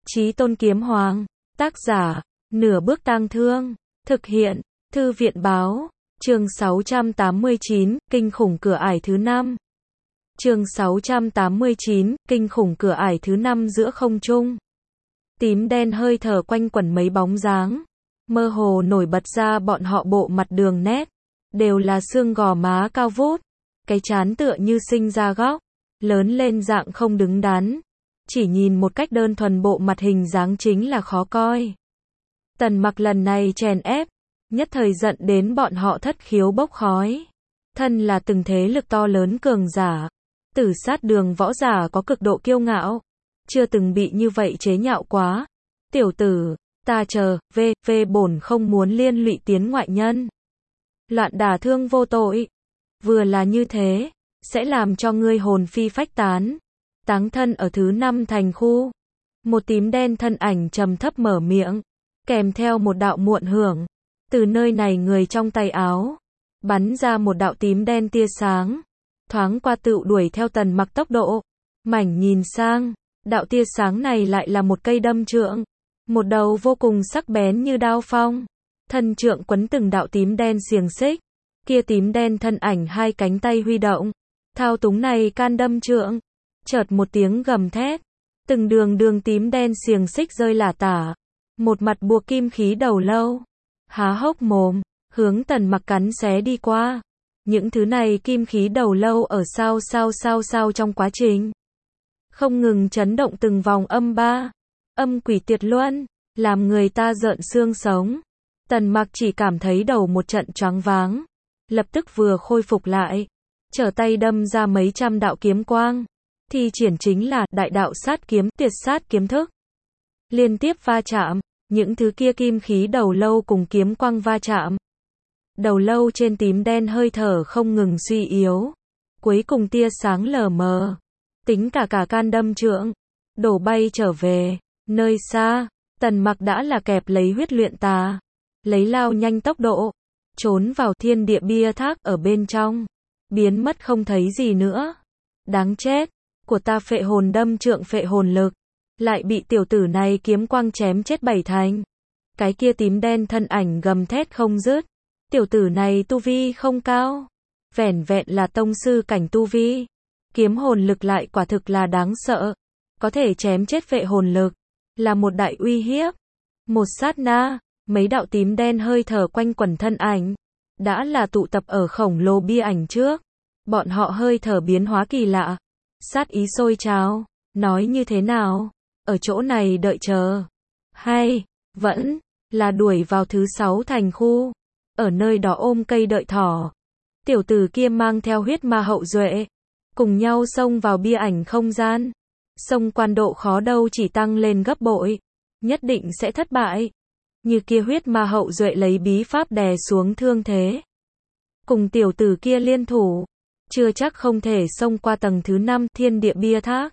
Chí Tôn Kiếm Hoàng. Tác giả, Nửa Bước Tang Thương. Thực hiện, Thư viện báo. Chương 689, Kinh khủng cửa ải thứ 5. Chương 689, Kinh khủng cửa ải thứ 5 giữa không trung. Tím đen hơi thở quanh quẩn mấy bóng dáng. Mơ hồ nổi bật ra bọn họ bộ mặt đường nét. Đều là xương gò má cao vút. Cái trán tựa như sinh ra góc. Lớn lên dạng không đứng đắn. Chỉ nhìn một cách đơn thuần bộ mặt hình dáng chính là khó coi. Tần Mặc lần này chèn ép. Nhất thời giận đến bọn họ thất khiếu bốc khói. Thân là từng thế lực to lớn cường giả. Tử Sát Đường võ giả có cực độ kiêu ngạo. Chưa từng bị như vậy chế nhạo quá. Tiểu tử, ta chờ, bổn không muốn liên lụy tiến ngoại nhân. Loạn đả thương vô tội. Vừa là như thế, sẽ làm cho ngươi hồn phi phách tán. Táng thân ở thứ 5 thành khu. Một tím đen thân ảnh trầm thấp mở miệng. Kèm theo một đạo muộn hưởng. Từ nơi này người trong tay áo. Bắn ra một đạo tím đen tia sáng. Thoáng qua tựu đuổi theo Tần Mặc tốc độ. Mảnh nhìn sang. Đạo tia sáng này lại là một cây đâm trượng. Một đầu vô cùng sắc bén như đao phong. Thân trượng quấn từng đạo tím đen xiềng xích. Kia tím đen thân ảnh hai cánh tay huy động. Thao túng này can đâm trượng. Chợt một tiếng gầm thét. Từng đường tím đen xiềng xích rơi lả tả. Một mặt buộc kim khí đầu lâu. Há hốc mồm. Hướng Tần Mặc cắn xé đi qua. Những thứ này kim khí đầu lâu ở sao trong quá trình. Không ngừng chấn động từng vòng âm ba. Âm quỷ tiệt luân. Làm người ta rợn xương sống. Tần Mặc chỉ cảm thấy đầu một trận choáng váng. Lập tức vừa khôi phục lại. Trở tay đâm ra mấy trăm đạo kiếm quang. Thi triển chính là đại đạo sát kiếm, tuyệt sát kiếm thức. Liên tiếp va chạm. Những thứ kia kim khí đầu lâu cùng kiếm quang va chạm. Đầu lâu trên tím đen hơi thở không ngừng suy yếu. Cuối cùng tia sáng lờ mờ. Tính cả can đâm trượng. Đổ bay trở về. Nơi xa, Tần Mặc đã là kẹp lấy huyết luyện tà. Lấy lao nhanh tốc độ. Trốn vào thiên địa bia thác ở bên trong. Biến mất không thấy gì nữa. Đáng chết. Của ta phệ hồn đâm trượng phệ hồn lực. Lại bị tiểu tử này kiếm quang chém chết 7 thành. Cái kia tím đen thân ảnh gầm thét không dứt. Tiểu tử này tu vi không cao. Vẻn vẹn là tông sư cảnh tu vi. Kiếm hồn lực lại quả thực là đáng sợ. Có thể chém chết phệ hồn lực. Là một đại uy hiếp. Một sát na. Mấy đạo tím đen hơi thở quanh quẩn thân ảnh. Đã là tụ tập ở khổng lồ bia ảnh trước. Bọn họ hơi thở biến hóa kỳ lạ. Sát ý sôi trào. Nói như thế nào? Ở chỗ này đợi chờ. Hay, vẫn, là đuổi vào thứ 6 thành khu. Ở nơi đó ôm cây đợi thỏ. Tiểu tử kia mang theo huyết ma hậu duệ. Cùng nhau xông vào bia ảnh không gian. Xông quan độ khó đâu chỉ tăng lên gấp bội. Nhất định sẽ thất bại. Như kia huyết ma hậu duệ lấy bí pháp đè xuống thương thế. Cùng tiểu tử kia liên thủ. Chưa chắc không thể xông qua tầng thứ 5 thiên địa bia thác.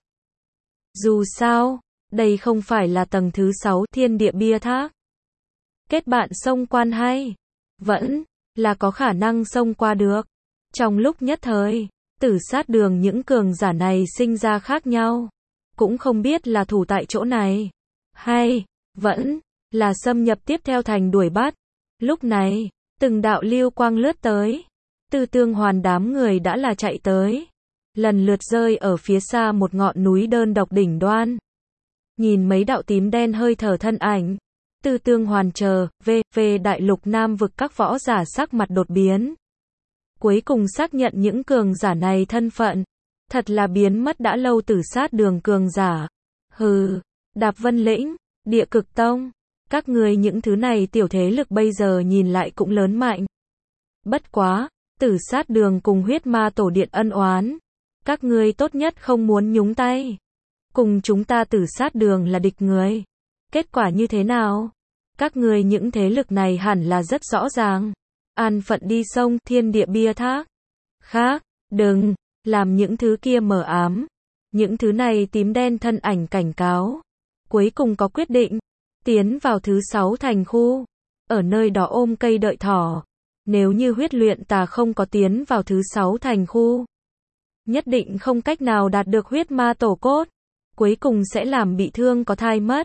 Dù sao, đây không phải là tầng thứ 6 thiên địa bia thác. Kết bạn xông quan hay, vẫn là có khả năng xông qua được. Trong lúc nhất thời, Tử Sát Đường những cường giả này sinh ra khác nhau. Cũng không biết là thủ tại chỗ này, hay vẫn là xâm nhập tiếp theo thành đuổi bắt. Lúc này, từng đạo lưu quang lướt tới. Tư Tương Hoàn đám người đã là chạy tới. Lần lượt rơi ở phía xa một ngọn núi đơn độc đỉnh đoan. Nhìn mấy đạo tím đen hơi thở thân ảnh. Tư Tương Hoàn chờ, về đại lục Nam vực các võ giả sắc mặt đột biến. Cuối cùng xác nhận những cường giả này thân phận. Thật là biến mất đã lâu Tử Sát Đường cường giả. Hừ, Đạp Vân Lĩnh, Địa Cực Tông. Các người những thứ này tiểu thế lực bây giờ nhìn lại cũng lớn mạnh. Bất quá, Tử Sát Đường cùng huyết ma tổ điện ân oán. Các ngươi tốt nhất không muốn nhúng tay. Cùng chúng ta Tử Sát Đường là địch người. Kết quả như thế nào? Các ngươi những thế lực này hẳn là rất rõ ràng. An phận đi sông thiên địa bia thác. Khác, đừng, làm những thứ kia mờ ám. Những thứ này tím đen thân ảnh cảnh cáo. Cuối cùng có quyết định. Tiến vào thứ 6 thành khu. Ở nơi đó ôm cây đợi thỏ. Nếu như huyết luyện tà không có tiến vào thứ 6 thành khu. Nhất định không cách nào đạt được huyết ma tổ cốt. Cuối cùng sẽ làm bị thương có thai mất.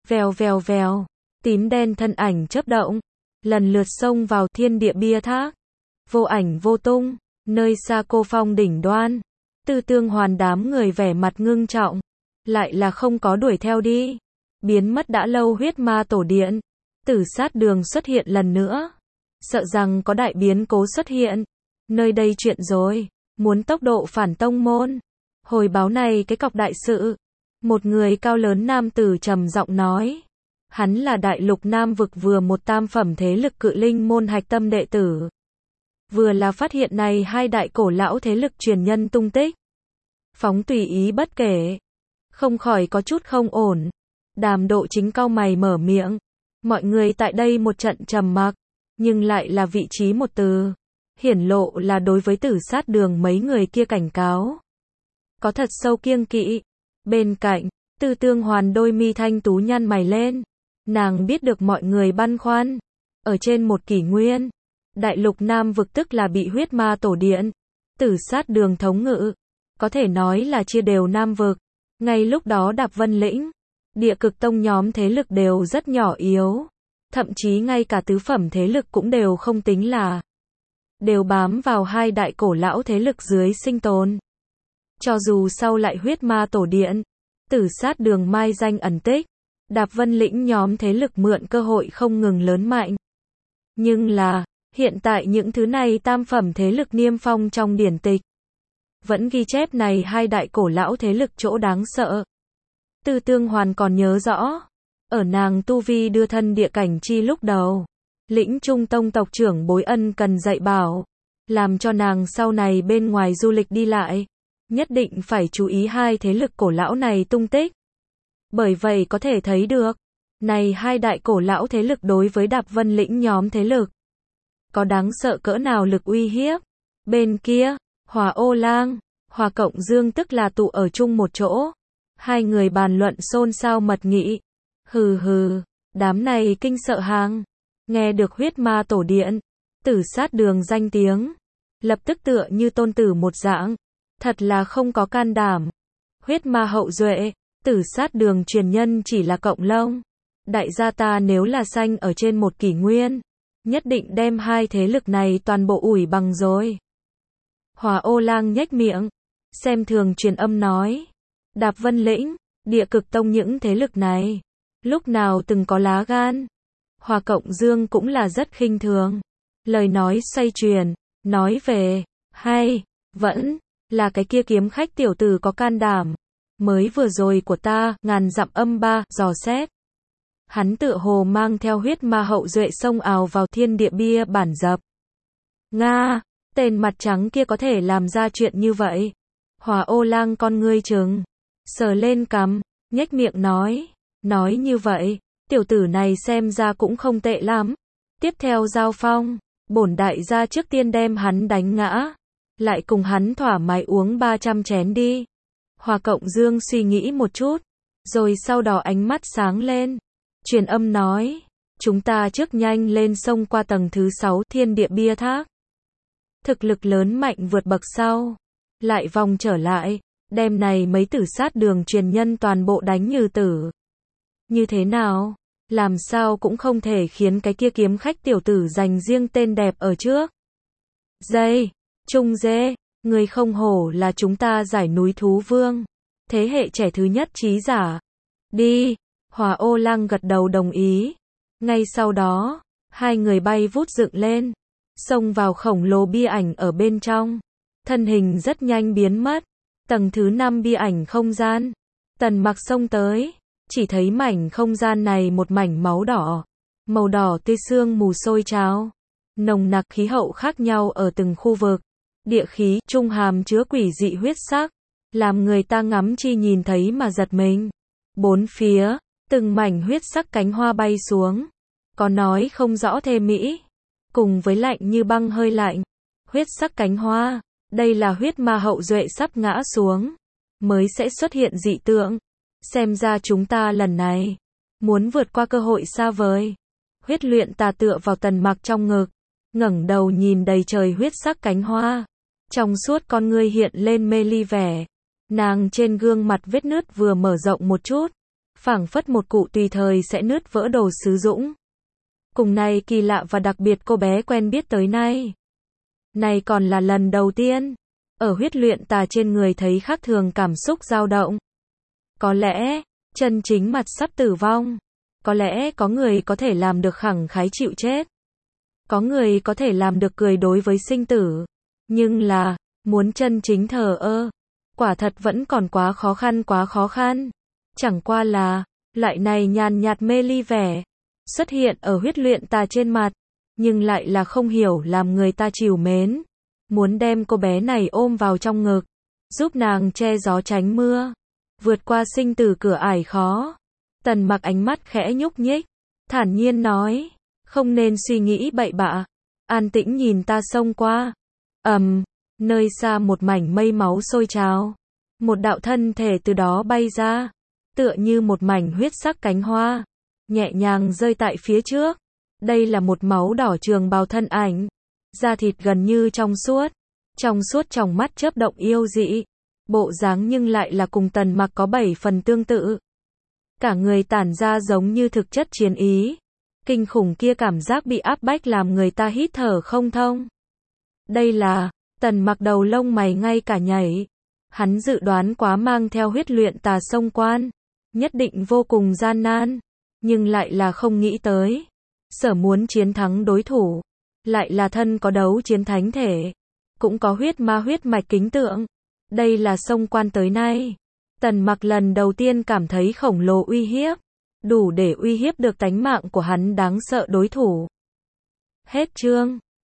Vèo vèo vèo, tím đen thân ảnh chớp động, lần lượt xông vào thiên địa bia thác. Vô ảnh vô tung, nơi xa cô phong đỉnh đoan, Tư Tương Hoàn đám người vẻ mặt ngưng trọng, lại là không có đuổi theo đi. Biến mất đã lâu huyết ma tổ điện, Tử Sát Đường xuất hiện lần nữa. Sợ rằng có đại biến cố xuất hiện. Nơi đây chuyện rồi, muốn tốc độ phản tông môn. Hồi báo này cái cọc đại sự. Một người cao lớn nam tử trầm giọng nói. Hắn là đại lục Nam vực vừa một tam phẩm thế lực Cự Linh môn hạch tâm đệ tử. Vừa là phát hiện này hai đại cổ lão thế lực truyền nhân tung tích. Phóng tùy ý bất kể. Không khỏi có chút không ổn. Đàm Độ Chính cau mày mở miệng. Mọi người tại đây một trận trầm mặc, nhưng lại là vị trí một từ. Hiển lộ là đối với Tử Sát Đường mấy người kia cảnh cáo. Có thật sâu kiêng kỵ. Bên cạnh, Tư Tương Hoàn đôi mi thanh tú nhăn mày lên. Nàng biết được mọi người băn khoăn. Ở trên một kỷ nguyên, đại lục Nam vực tức là bị huyết ma tổ điện, Tử Sát Đường thống ngự. Có thể nói là chia đều Nam vực. Ngay lúc đó Đạp Vân Lĩnh, Địa Cực Tông nhóm thế lực đều rất nhỏ yếu. Thậm chí ngay cả tứ phẩm thế lực cũng đều không tính là. Đều bám vào hai đại cổ lão thế lực dưới sinh tồn. Cho dù sau lại huyết ma tổ điện, Tử Sát Đường mai danh ẩn tích, Đạp Vân Lĩnh nhóm thế lực mượn cơ hội không ngừng lớn mạnh. Nhưng là, hiện tại những thứ này tam phẩm thế lực niêm phong trong điển tịch. Vẫn ghi chép này hai đại cổ lão thế lực chỗ đáng sợ. Tư Tương Hoàn còn nhớ rõ. Ở nàng tu vi đưa thân địa cảnh chi lúc đầu. Lĩnh Trung Tông tộc trưởng Bối Ân cần dạy bảo. Làm cho nàng sau này bên ngoài du lịch đi lại. Nhất định phải chú ý hai thế lực cổ lão này tung tích. Bởi vậy có thể thấy được. Này hai đại cổ lão thế lực đối với Đạp Vân Lĩnh nhóm thế lực. Có đáng sợ cỡ nào lực uy hiếp. Bên kia, Hỏa Ô Lang, Hỏa Cộng Dương tức là tụ ở chung một chỗ. Hai người bàn luận xôn xao mật nghị. Hừ hừ, đám này kinh sợ hàng. Nghe được huyết ma tổ điện, Tử Sát Đường danh tiếng. Lập tức tựa như tôn tử một dạng. Thật là không có can đảm. Huyết ma hậu duệ, Tử Sát Đường truyền nhân chỉ là cộng lông. Đại gia ta nếu là sanh ở trên một kỷ nguyên, nhất định đem hai thế lực này toàn bộ ủi bằng rồi. Hỏa Ô Lang nhếch miệng, xem thường truyền âm nói. Đạp Vân Lĩnh, Địa Cực Tông những thế lực này, lúc nào từng có lá gan. Hỏa Cộng Dương cũng là rất khinh thường. Lời nói xoay chuyển, nói về, hay, vẫn, là cái kia kiếm khách tiểu tử có can đảm. Mới vừa rồi của ta, ngàn dặm âm ba, dò xét. Hắn tựa hồ mang theo huyết ma hậu duệ xông ào vào thiên địa bia bản dập. Nga, tên mặt trắng kia có thể làm ra chuyện như vậy. Hỏa Ô Lang con ngươi trừng, sờ lên cằm, nhếch miệng nói như vậy, tiểu tử này xem ra cũng không tệ lắm. Tiếp theo giao phong, bổn đại gia trước tiên đem hắn đánh ngã, lại cùng hắn thỏa mái uống 300 chén đi. Hỏa Cộng Dương suy nghĩ một chút, rồi sau đó ánh mắt sáng lên, truyền âm nói, chúng ta trước nhanh lên xông qua tầng thứ 6 thiên địa bia thác. Thực lực lớn mạnh vượt bậc sau, lại vòng trở lại, đem này mấy Tử Sát Đường truyền nhân toàn bộ đánh như tử. Như thế nào? Làm sao cũng không thể khiến cái kia kiếm khách tiểu tử dành riêng tên đẹp ở trước. Dây, Trung Dê, người không hổ là chúng ta giải núi thú vương. Thế hệ trẻ thứ nhất trí giả. Đi, Hỏa Ô Lang gật đầu đồng ý. Ngay sau đó, hai người bay vút dựng lên, xông vào khổng lồ bia ảnh ở bên trong. Thân hình rất nhanh biến mất. Tầng thứ 5 bia ảnh không gian. Tần Mặc xông tới, chỉ thấy mảnh không gian này một mảnh máu đỏ. Màu đỏ tươi sương mù sôi trào. Nồng nặc khí hậu khác nhau ở từng khu vực. Địa khí trung hàm chứa quỷ dị huyết sắc, làm người ta ngắm chi nhìn thấy mà giật mình. Bốn phía, từng mảnh huyết sắc cánh hoa bay xuống. Có nói không rõ thê mỹ. Cùng với lạnh như băng hơi lạnh. Huyết sắc cánh hoa, đây là huyết ma hậu duệ sắp ngã xuống. Mới sẽ xuất hiện dị tượng. Xem ra chúng ta lần này, muốn vượt qua cơ hội xa vời. Huyết Luyện Tà tựa vào Tần Mặc trong ngực, ngẩng đầu nhìn đầy trời huyết sắc cánh hoa. Trong suốt con ngươi hiện lên mê ly vẻ. Nàng trên gương mặt vết nứt vừa mở rộng một chút. phảng phất một cụ tùy thời sẽ nứt vỡ đồ sứ dũng. Cùng này kỳ lạ và đặc biệt cô bé quen biết tới nay. Này còn là lần đầu tiên, ở huyết luyện tà trên người thấy khác thường cảm xúc dao động. Có lẽ, chân chính mặt sắp tử vong. Có lẽ có người có thể làm được khẳng khái chịu chết. Có người có thể làm được cười đối với sinh tử. Nhưng là, muốn chân chính thờ ơ, quả thật vẫn còn quá khó khăn. Chẳng qua là, loại này nhàn nhạt mê ly vẻ, xuất hiện ở huyết luyện tà trên mặt, nhưng lại là không hiểu làm người ta trìu mến. Muốn đem cô bé này ôm vào trong ngực, giúp nàng che gió tránh mưa, vượt qua sinh tử cửa ải khó. Tần Mặc ánh mắt khẽ nhúc nhích, thản nhiên nói, không nên suy nghĩ bậy bạ, an tĩnh nhìn ta xông qua. Nơi xa một mảnh mây máu sôi trào, một đạo thân thể từ đó bay ra, tựa như một mảnh huyết sắc cánh hoa, nhẹ nhàng rơi tại phía trước. Đây là một máu đỏ trường bào thân ảnh, da thịt gần như trong suốt tròng mắt chớp động yêu dị, bộ dáng nhưng lại là cùng Tần Mặc có 7 phần tương tự. Cả người tản ra giống như thực chất chiến ý, kinh khủng kia cảm giác bị áp bách làm người ta hít thở không thông. Đây là, Tần Mặc đầu lông mày ngay cả nhảy. Hắn dự đoán quá mang theo huyết luyện tà xông quan, nhất định vô cùng gian nan, nhưng lại là không nghĩ tới. Sở muốn chiến thắng đối thủ, lại là thân có đấu chiến thánh thể, cũng có huyết ma huyết mạch kính tượng. Đây là xông quan tới nay, Tần Mặc lần đầu tiên cảm thấy khổng lồ uy hiếp, đủ để uy hiếp được tánh mạng của hắn đáng sợ đối thủ. Hết chương.